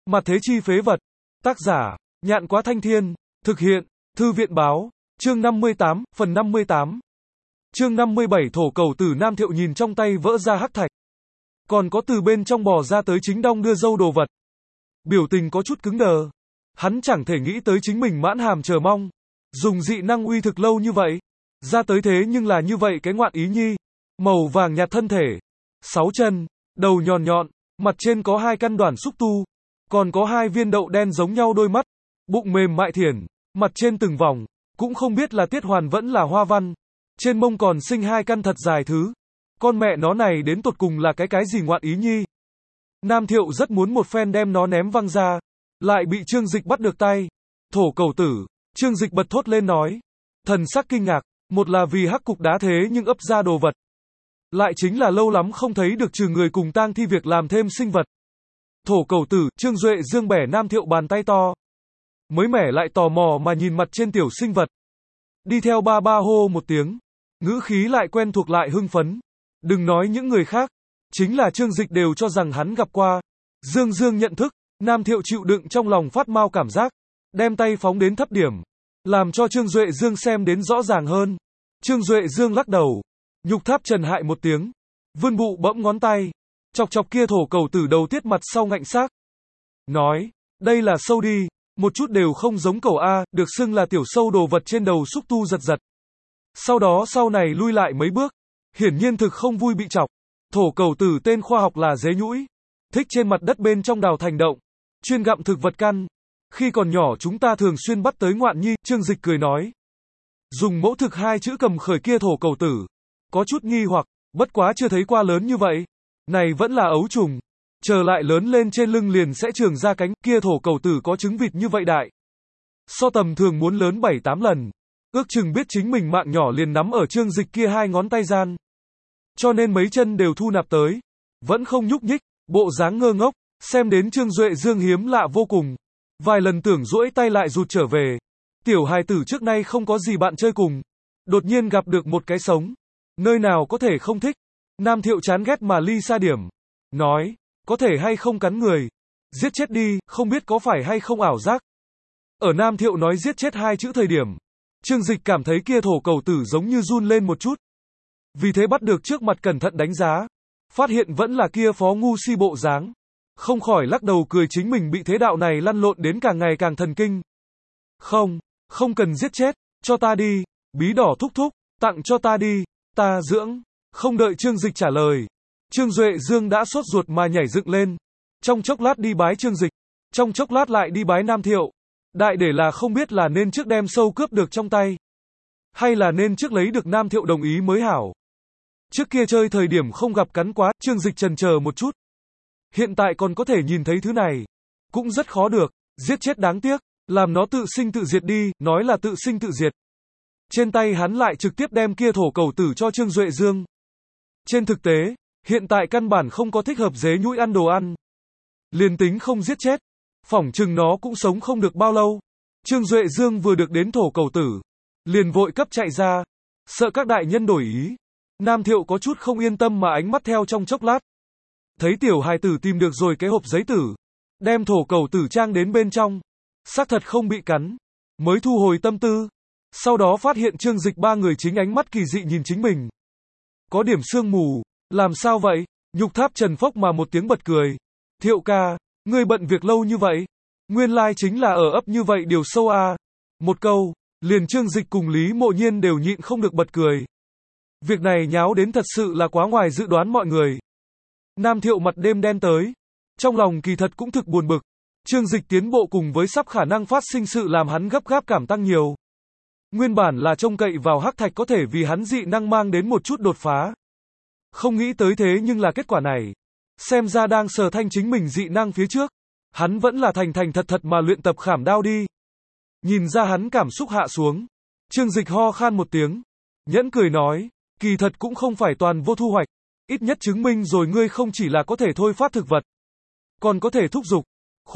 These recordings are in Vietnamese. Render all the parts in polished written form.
Mặt thế chi phế vật. Tác giả, Nhạn Quá Thanh Thiên. Thực hiện, Thư viện báo. Chương 58, phần 58. Chương 57 thổ cầu tử Nam Thiệu nhìn trong tay vỡ ra hắc thạch. Còn có từ bên trong bò ra tới chính đong đưa dâu đồ vật. Biểu tình có chút cứng đờ. Hắn chẳng thể nghĩ tới chính mình mãn hàm chờ mong. Dùng dị năng uy thực lâu như vậy. Ra tới thế nhưng là như vậy cái ngoạn ý nhi. Màu vàng nhạt thân thể. 6 chân, đầu nhọn nhọn, mặt trên có 2 căn đoàn xúc tu. Còn có 2 viên đậu đen giống nhau đôi mắt. Bụng mềm mại thiển, mặt trên từng vòng. Cũng không biết là tiết hoàn vẫn là hoa văn. Trên mông còn sinh 2 căn thật dài thứ. Con mẹ nó này đến tột cùng là cái gì ngoạn ý nhi. Nam Thiệu rất muốn một phen đem nó ném văng ra. Lại bị Trương Dịch bắt được tay. Thổ cầu tử, Trương Dịch bật thốt lên nói. Thần sắc kinh ngạc, một là vì hắc cục đá thế nhưng ấp ra đồ vật. Lại chính là lâu lắm không thấy được trừ người cùng tang thi việc làm thêm sinh vật. Thổ cầu tử, Trương Duệ dương bẻ Nam Thiệu bàn tay to. Mới mẻ lại tò mò mà nhìn mặt trên tiểu sinh vật. Đi theo ba ba hô một tiếng. Ngữ khí lại quen thuộc lại hưng phấn. Đừng nói những người khác. Chính là Trương Dịch đều cho rằng hắn gặp qua. Dương nhận thức. Nam Thiệu chịu đựng trong lòng phát mau cảm giác. Đem tay phóng đến thấp điểm. Làm cho Trương Duệ Dương xem đến rõ ràng hơn. Trương Duệ Dương lắc đầu. Nhục Tháp Trần hại một tiếng. Vươn bụ bẫm ngón tay. Chọc kia thổ cầu tử đầu tiết mặt sau ngạnh xác. Nói. Đây là sâu đi. Một chút đều không giống cầu A, được xưng là tiểu sâu đồ vật trên đầu xúc tu giật. Sau đó sau này lui lại mấy bước. Hiển nhiên thực không vui bị chọc. Thổ cầu tử tên khoa học là dế nhũi. Thích trên mặt đất bên trong đào thành động. Chuyên gặm thực vật căn. Khi còn nhỏ chúng ta thường xuyên bắt tới ngoạn nhi, Trương Dịch cười nói. Dùng mẫu thực 2 chữ cầm khởi kia thổ cầu tử. Có chút nghi hoặc, bất quá chưa thấy qua lớn như vậy. Này vẫn là ấu trùng. Chờ lại lớn lên trên lưng liền sẽ trường ra cánh, kia thổ cầu tử có trứng vịt như vậy đại. So tầm thường muốn lớn 7-8 lần. Ước chừng biết chính mình mạng nhỏ liền nắm ở Trương Dịch kia 2 ngón tay gian. Cho nên mấy chân đều thu nạp tới. Vẫn không nhúc nhích, bộ dáng ngơ ngốc, xem đến Trương Duệ Dương hiếm lạ vô cùng. Vài lần tưởng duỗi tay lại rụt trở về. Tiểu hài tử trước nay không có gì bạn chơi cùng. Đột nhiên gặp được một cái sống. Nơi nào có thể không thích. Nam Thiệu chán ghét mà ly xa điểm. Nói, có thể hay không cắn người. Giết chết đi, không biết có phải hay không ảo giác. Ở Nam Thiệu nói giết chết 2 chữ thời điểm. Trương Dịch cảm thấy kia thổ cầu tử giống như run lên một chút. Vì thế bắt được trước mặt cẩn thận đánh giá. Phát hiện vẫn là kia phó ngu si bộ dáng. Không khỏi lắc đầu cười chính mình bị thế đạo này lăn lộn đến càng ngày càng thần kinh. Không cần giết chết, cho ta đi. Bí đỏ thúc thúc, tặng cho ta đi. Ta dưỡng. Không đợi Trương Dịch trả lời. Trương Duệ Dương đã sốt ruột mà nhảy dựng lên. Trong chốc lát đi bái Trương Dịch. Trong chốc lát lại đi bái Nam Thiệu. Đại để là không biết là nên trước đem sâu cướp được trong tay. Hay là nên trước lấy được Nam Thiệu đồng ý mới hảo. Trước kia chơi thời điểm không gặp cắn quá, Trương Dịch chần chờ một chút. Hiện tại còn có thể nhìn thấy thứ này. Cũng rất khó được. Giết chết đáng tiếc. Làm nó tự sinh tự diệt đi, nói là tự sinh tự diệt. Trên tay hắn lại trực tiếp đem kia thổ cầu tử cho Trương Duệ Dương. Trên thực tế, hiện tại căn bản không có thích hợp dế nhũi ăn đồ ăn. Liền tính không giết chết, phỏng chừng nó cũng sống không được bao lâu. Trương Duệ Dương vừa được đến thổ cầu tử, liền vội cấp chạy ra, sợ các đại nhân đổi ý. Nam Thiệu có chút không yên tâm mà ánh mắt theo trong chốc lát. Thấy tiểu hài tử tìm được rồi cái hộp giấy tử, đem thổ cầu tử trang đến bên trong, xác thật không bị cắn, mới thu hồi tâm tư. Sau đó phát hiện Trương Dịch 3 người chính ánh mắt kỳ dị nhìn chính mình. Có điểm sương mù, làm sao vậy? Nhục Tháp Trần phốc mà một tiếng bật cười. Thiệu ca, ngươi bận việc lâu như vậy. Nguyên lai chính là ở ấp như vậy điều sâu à. Một câu, liền Trương Dịch cùng Lý Mộ Nhiên đều nhịn không được bật cười. Việc này nháo đến thật sự là quá ngoài dự đoán mọi người. Nam Thiệu mặt đêm đen tới. Trong lòng kỳ thật cũng thực buồn bực. Trương Dịch tiến bộ cùng với sắp khả năng phát sinh sự làm hắn gấp gáp cảm tăng nhiều. Nguyên bản là trông cậy vào hắc thạch có thể vì hắn dị năng mang đến một chút đột phá. Không nghĩ tới thế nhưng là kết quả này. Xem ra đang sờ thanh chính mình dị năng phía trước. Hắn vẫn là thành thật mà luyện tập khảm đao đi. Nhìn ra hắn cảm xúc hạ xuống. Trương Dịch ho khan một tiếng. Nhẫn cười nói. Kỳ thật cũng không phải toàn vô thu hoạch. Ít nhất chứng minh rồi ngươi không chỉ là có thể thôi phát thực vật. Còn có thể thúc dục.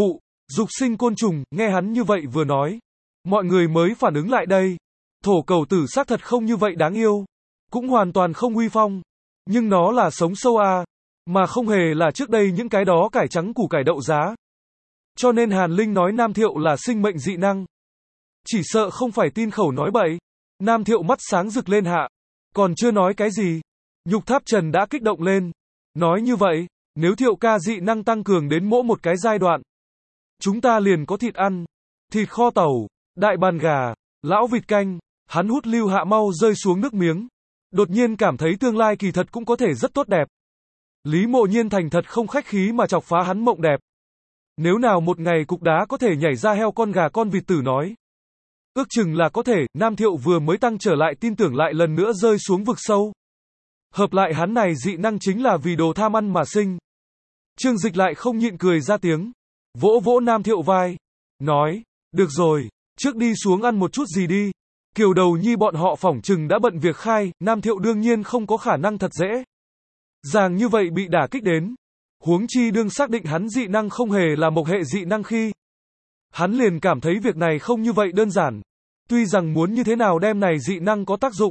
Dục sinh côn trùng. Nghe hắn như vậy vừa nói. Mọi người mới phản ứng lại đây. Thổ cầu tử xác thật không như vậy đáng yêu. Cũng hoàn toàn không uy phong. Nhưng nó là sống sâu à. Mà không hề là trước đây những cái đó cải trắng củ cải đậu giá. Cho nên Hàn Linh nói Nam Thiệu là sinh mệnh dị năng. Chỉ sợ không phải tin khẩu nói bậy. Nam Thiệu mắt sáng rực lên hạ. Còn chưa nói cái gì. Nhục Tháp Trần đã kích động lên. Nói như vậy, nếu Thiệu ca dị năng tăng cường đến mỗi một cái giai đoạn, chúng ta liền có thịt ăn. Thịt kho tàu, đại bàn gà, lão vịt canh. Hắn hút lưu hạ mau rơi xuống nước miếng. Đột nhiên cảm thấy tương lai kỳ thật cũng có thể rất tốt đẹp. Lý Mộ Nhiên thành thật không khách khí mà chọc phá hắn mộng đẹp. Nếu nào một ngày cục đá có thể nhảy ra heo con gà con vịt tử nói. Ước chừng là có thể, Nam Thiệu vừa mới tăng trở lại tin tưởng lại lần nữa rơi xuống vực sâu. Hợp lại hắn này dị năng chính là vì đồ tham ăn mà sinh. Trương Dịch lại không nhịn cười ra tiếng. Vỗ vỗ Nam Thiệu vai. Nói, được rồi, trước đi xuống ăn một chút gì đi. Kiều Đầu Nhi bọn họ phỏng chừng đã bận việc khai, Nam Thiệu đương nhiên không có khả năng thật dễ dàng như vậy bị đả kích đến. Huống chi đương xác định hắn dị năng không hề là một hệ dị năng khi. Hắn liền cảm thấy việc này không như vậy đơn giản. Tuy rằng muốn như thế nào đem này dị năng có tác dụng,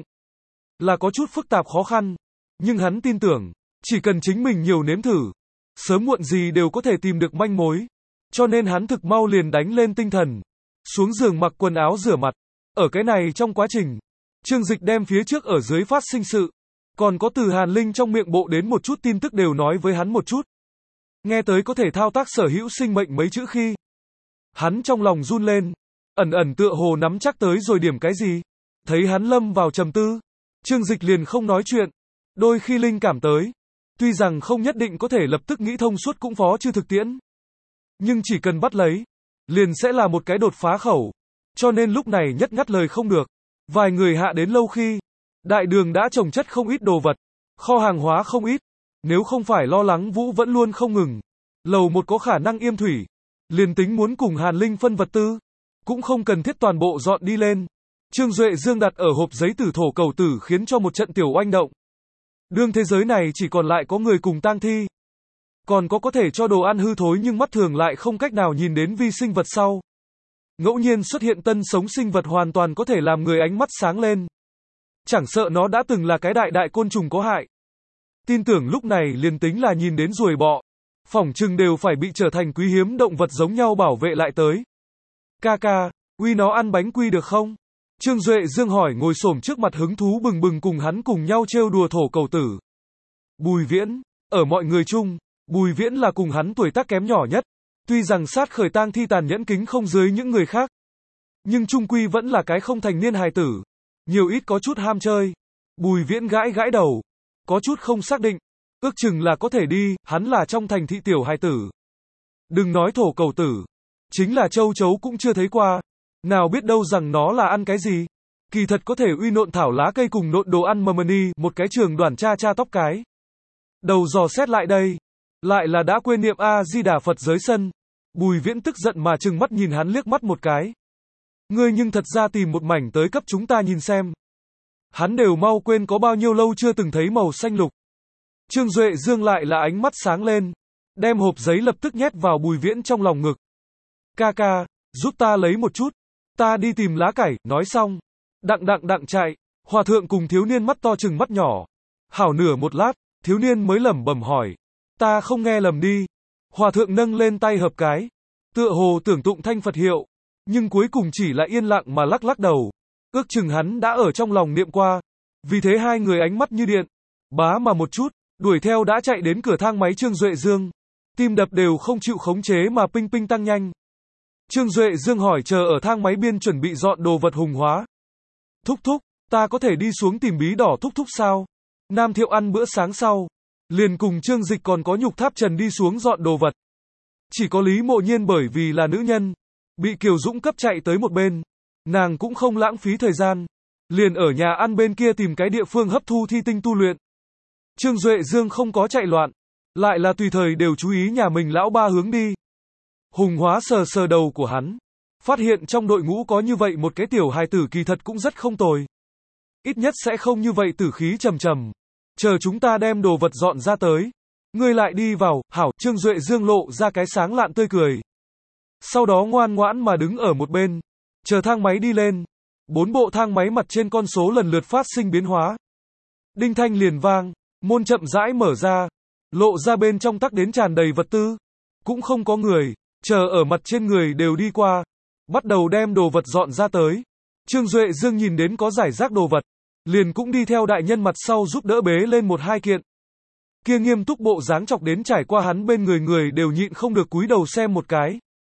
là có chút phức tạp khó khăn. Nhưng hắn tin tưởng, chỉ cần chính mình nhiều nếm thử, sớm muộn gì đều có thể tìm được manh mối. Cho nên hắn thực mau liền đánh lên tinh thần. Xuống giường mặc quần áo rửa mặt. Ở cái này trong quá trình, Trương Dịch đem phía trước ở dưới phát sinh sự. Còn có từ Hàn Linh trong miệng bộ đến một chút tin tức đều nói với hắn một chút. Nghe tới có thể thao tác sở hữu sinh mệnh mấy chữ khi. Hắn trong lòng run lên. Ẩn ẩn tựa hồ nắm chắc tới rồi điểm cái gì. Thấy hắn lâm vào trầm tư. Trương Dịch liền không nói chuyện. Đôi khi linh cảm tới. Tuy rằng không nhất định có thể lập tức nghĩ thông suốt cũng phó chưa thực tiễn. Nhưng chỉ cần bắt lấy. Liền sẽ là một cái đột phá khẩu. Cho nên lúc này nhất ngắt lời không được. Vài người hạ đến lâu khi. Đại đường đã trồng chất không ít đồ vật. Kho hàng hóa không ít. Nếu không phải lo lắng Vũ vẫn luôn không ngừng. Lầu một có khả năng yêm thủy. Liền tính muốn cùng Hàn Linh phân vật tư. Cũng không cần thiết toàn bộ dọn đi lên. Trương Duệ Dương đặt ở hộp giấy tử thổ cầu tử khiến cho một trận tiểu oanh động. Đương thế giới này chỉ còn lại có người cùng tang thi. Còn có thể cho đồ ăn hư thối nhưng mắt thường lại không cách nào nhìn đến vi sinh vật sau. Ngẫu nhiên xuất hiện tân sống sinh vật hoàn toàn có thể làm người ánh mắt sáng lên. Chẳng sợ nó đã từng là cái đại côn trùng có hại. Tin tưởng lúc này liền tính là nhìn đến ruồi bọ. Phỏng chừng đều phải bị trở thành quý hiếm động vật giống nhau bảo vệ lại tới. Ca ca, uy nó ăn bánh quy được không? Trương Duệ Dương hỏi ngồi xổm trước mặt hứng thú bừng bừng cùng hắn cùng nhau trêu đùa thổ cầu tử. Bùi Viễn, ở mọi người chung, Bùi Viễn là cùng hắn tuổi tác kém nhỏ nhất. Tuy rằng sát khởi tang thi tàn nhẫn kính không dưới những người khác. Nhưng trung quy vẫn là cái không thành niên hài tử. Nhiều ít có chút ham chơi. Bùi Viễn gãi gãi đầu. Có chút không xác định. Ước chừng là có thể đi, hắn là trong thành thị tiểu hài tử. Đừng nói thổ cầu tử. Chính là châu chấu cũng chưa thấy qua. Nào biết đâu rằng nó là ăn cái gì. Kỳ thật có thể uy nộn thảo lá cây cùng nộn đồ ăn mầm mani, một cái trường đoàn cha tóc cái. Đầu dò xét lại đây. Lại là đã quên niệm A-di-đà Phật giới sân. Bùi Viễn tức giận mà trừng mắt nhìn hắn liếc mắt một cái. Ngươi nhưng thật ra tìm một mảnh tới cấp chúng ta nhìn xem. Hắn đều mau quên có bao nhiêu lâu chưa từng thấy màu xanh lục. Trương Duệ Dương lại là ánh mắt sáng lên. Đem hộp giấy lập tức nhét vào Bùi Viễn trong lòng ngực. Ca ca, giúp ta lấy một chút. Ta đi tìm lá cải, nói xong. Đặng chạy. Hòa thượng cùng thiếu niên mắt to trừng mắt nhỏ. Hảo nửa một lát, thiếu niên mới lẩm bẩm hỏi. Ta không nghe lầm đi. Hòa thượng nâng lên tay hợp cái. Tựa hồ tưởng tụng thanh Phật hiệu. Nhưng cuối cùng chỉ là yên lặng mà lắc đầu. Ước chừng hắn đã ở trong lòng niệm qua. Vì thế hai người ánh mắt như điện. Bá mà một chút, đuổi theo đã chạy đến cửa thang máy Trương Duệ Dương. Tim đập đều không chịu khống chế mà pinh tăng nhanh. Trương Duệ Dương hỏi chờ ở thang máy biên chuẩn bị dọn đồ vật hùng hóa. Thúc, ta có thể đi xuống tìm bí đỏ thúc sao? Nam Thiệu ăn bữa sáng sau. Liền cùng Trương Dịch còn có Nhục Tháp Trần đi xuống dọn đồ vật. Chỉ có Lý Mộ Nhiên bởi vì là nữ nhân. Bị Kiều Dũng cấp chạy tới một bên. Nàng cũng không lãng phí thời gian. Liền ở nhà ăn bên kia tìm cái địa phương hấp thu thi tinh tu luyện. Trương Duệ Dương không có chạy loạn. Lại là tùy thời đều chú ý nhà mình lão ba hướng đi. Hùng hóa sờ đầu của hắn. Phát hiện trong đội ngũ có như vậy một cái tiểu hài tử kỳ thật cũng rất không tồi. Ít nhất sẽ không như vậy tử khí trầm. Chờ chúng ta đem đồ vật dọn ra tới. Ngươi lại đi vào, hảo, Trương Duệ Dương lộ ra cái sáng lạn tươi cười. Sau đó ngoan ngoãn mà đứng ở một bên. Chờ thang máy đi lên. 4 bộ thang máy mặt trên con số lần lượt phát sinh biến hóa. Đinh thanh liền vang, môn chậm rãi mở ra. Lộ ra bên trong tắc đến tràn đầy vật tư. Cũng không có người. chờ ở mặt trên người đều đi qua, bắt đầu đem đồ vật dọn ra tới. Trương Duệ Dương nhìn đến có giải rác đồ vật, liền cũng đi theo đại nhân mặt sau giúp đỡ bế lên một hai kiện. Kia nghiêm túc bộ dáng chọc đến trải qua hắn bên người người đều nhịn không được cúi đầu xem một cái.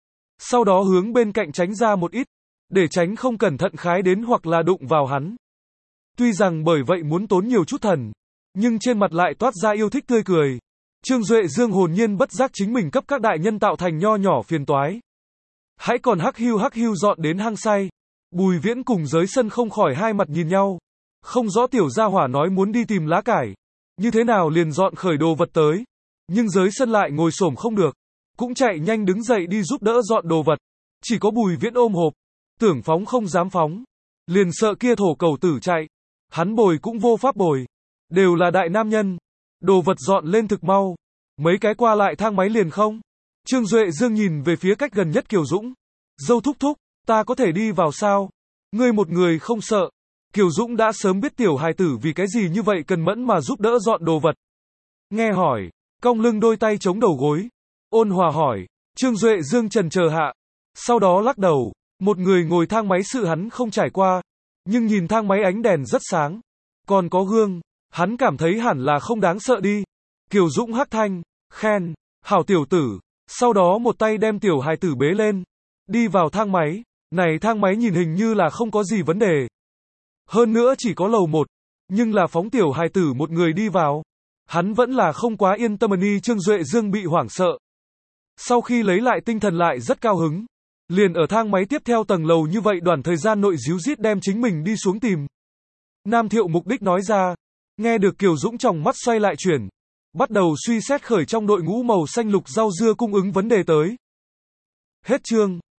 Sau đó hướng bên cạnh tránh ra một ít, để tránh không cẩn thận khái đến hoặc là đụng vào hắn. Tuy rằng bởi vậy muốn tốn nhiều chút thần, nhưng trên mặt lại toát ra yêu thích tươi cười. Trương Duệ Dương hồn nhiên bất giác chính mình cấp các đại nhân tạo thành nho nhỏ phiền toái. Hãy còn hắc hưu dọn đến hang say. Bùi Viễn cùng Giới Sân không khỏi hai mặt nhìn nhau. Không rõ tiểu gia hỏa nói muốn đi tìm lá cải, như thế nào liền dọn khởi đồ vật tới. Nhưng Giới Sân lại ngồi xổm không được, cũng chạy nhanh đứng dậy đi giúp đỡ dọn đồ vật. Chỉ có Bùi Viễn ôm hộp, tưởng phóng không dám phóng, liền sợ kia thổ cầu tử chạy. Hắn bồi cũng vô pháp bồi, đều là đại nam nhân. Đồ vật dọn lên thực mau, mấy cái qua lại thang máy liền không. Trương Duệ Dương nhìn về phía cách gần nhất Kiều Dũng. Dâu thúc thúc, ta có thể đi vào sao? Ngươi một người không sợ. Kiều Dũng đã sớm biết tiểu hài tử vì cái gì như vậy cần mẫn mà giúp đỡ dọn đồ vật. Nghe hỏi, cong lưng đôi tay chống đầu gối. Ôn hòa hỏi, Trương Duệ Dương chần chờ hạ. Sau đó lắc đầu, một người ngồi thang máy sự hắn không trải qua. Nhưng nhìn thang máy ánh đèn rất sáng. Còn có gương, hắn cảm thấy hẳn là không đáng sợ đi. Kiều Dũng hắc thanh, khen, hảo tiểu tử. Sau đó một tay đem tiểu hài tử bế lên. Đi vào thang máy. Này thang máy nhìn hình như là không có gì vấn đề. Hơn nữa chỉ có lầu 1. Nhưng là phóng tiểu hài tử một người đi vào. Hắn vẫn là không quá yên tâm. Trương Duệ Dương bị hoảng sợ. Sau khi lấy lại tinh thần lại rất cao hứng. Liền ở thang máy tiếp theo tầng lầu như vậy đoạn thời gian nội díu dít đem chính mình đi xuống tìm. Nam Thiệu mục đích nói ra. Nghe được Kiều Dũng trong mắt xoay lại chuyển. Bắt đầu suy xét khởi trong đội ngũ màu xanh lục rau dưa cung ứng vấn đề tới. Hết chương.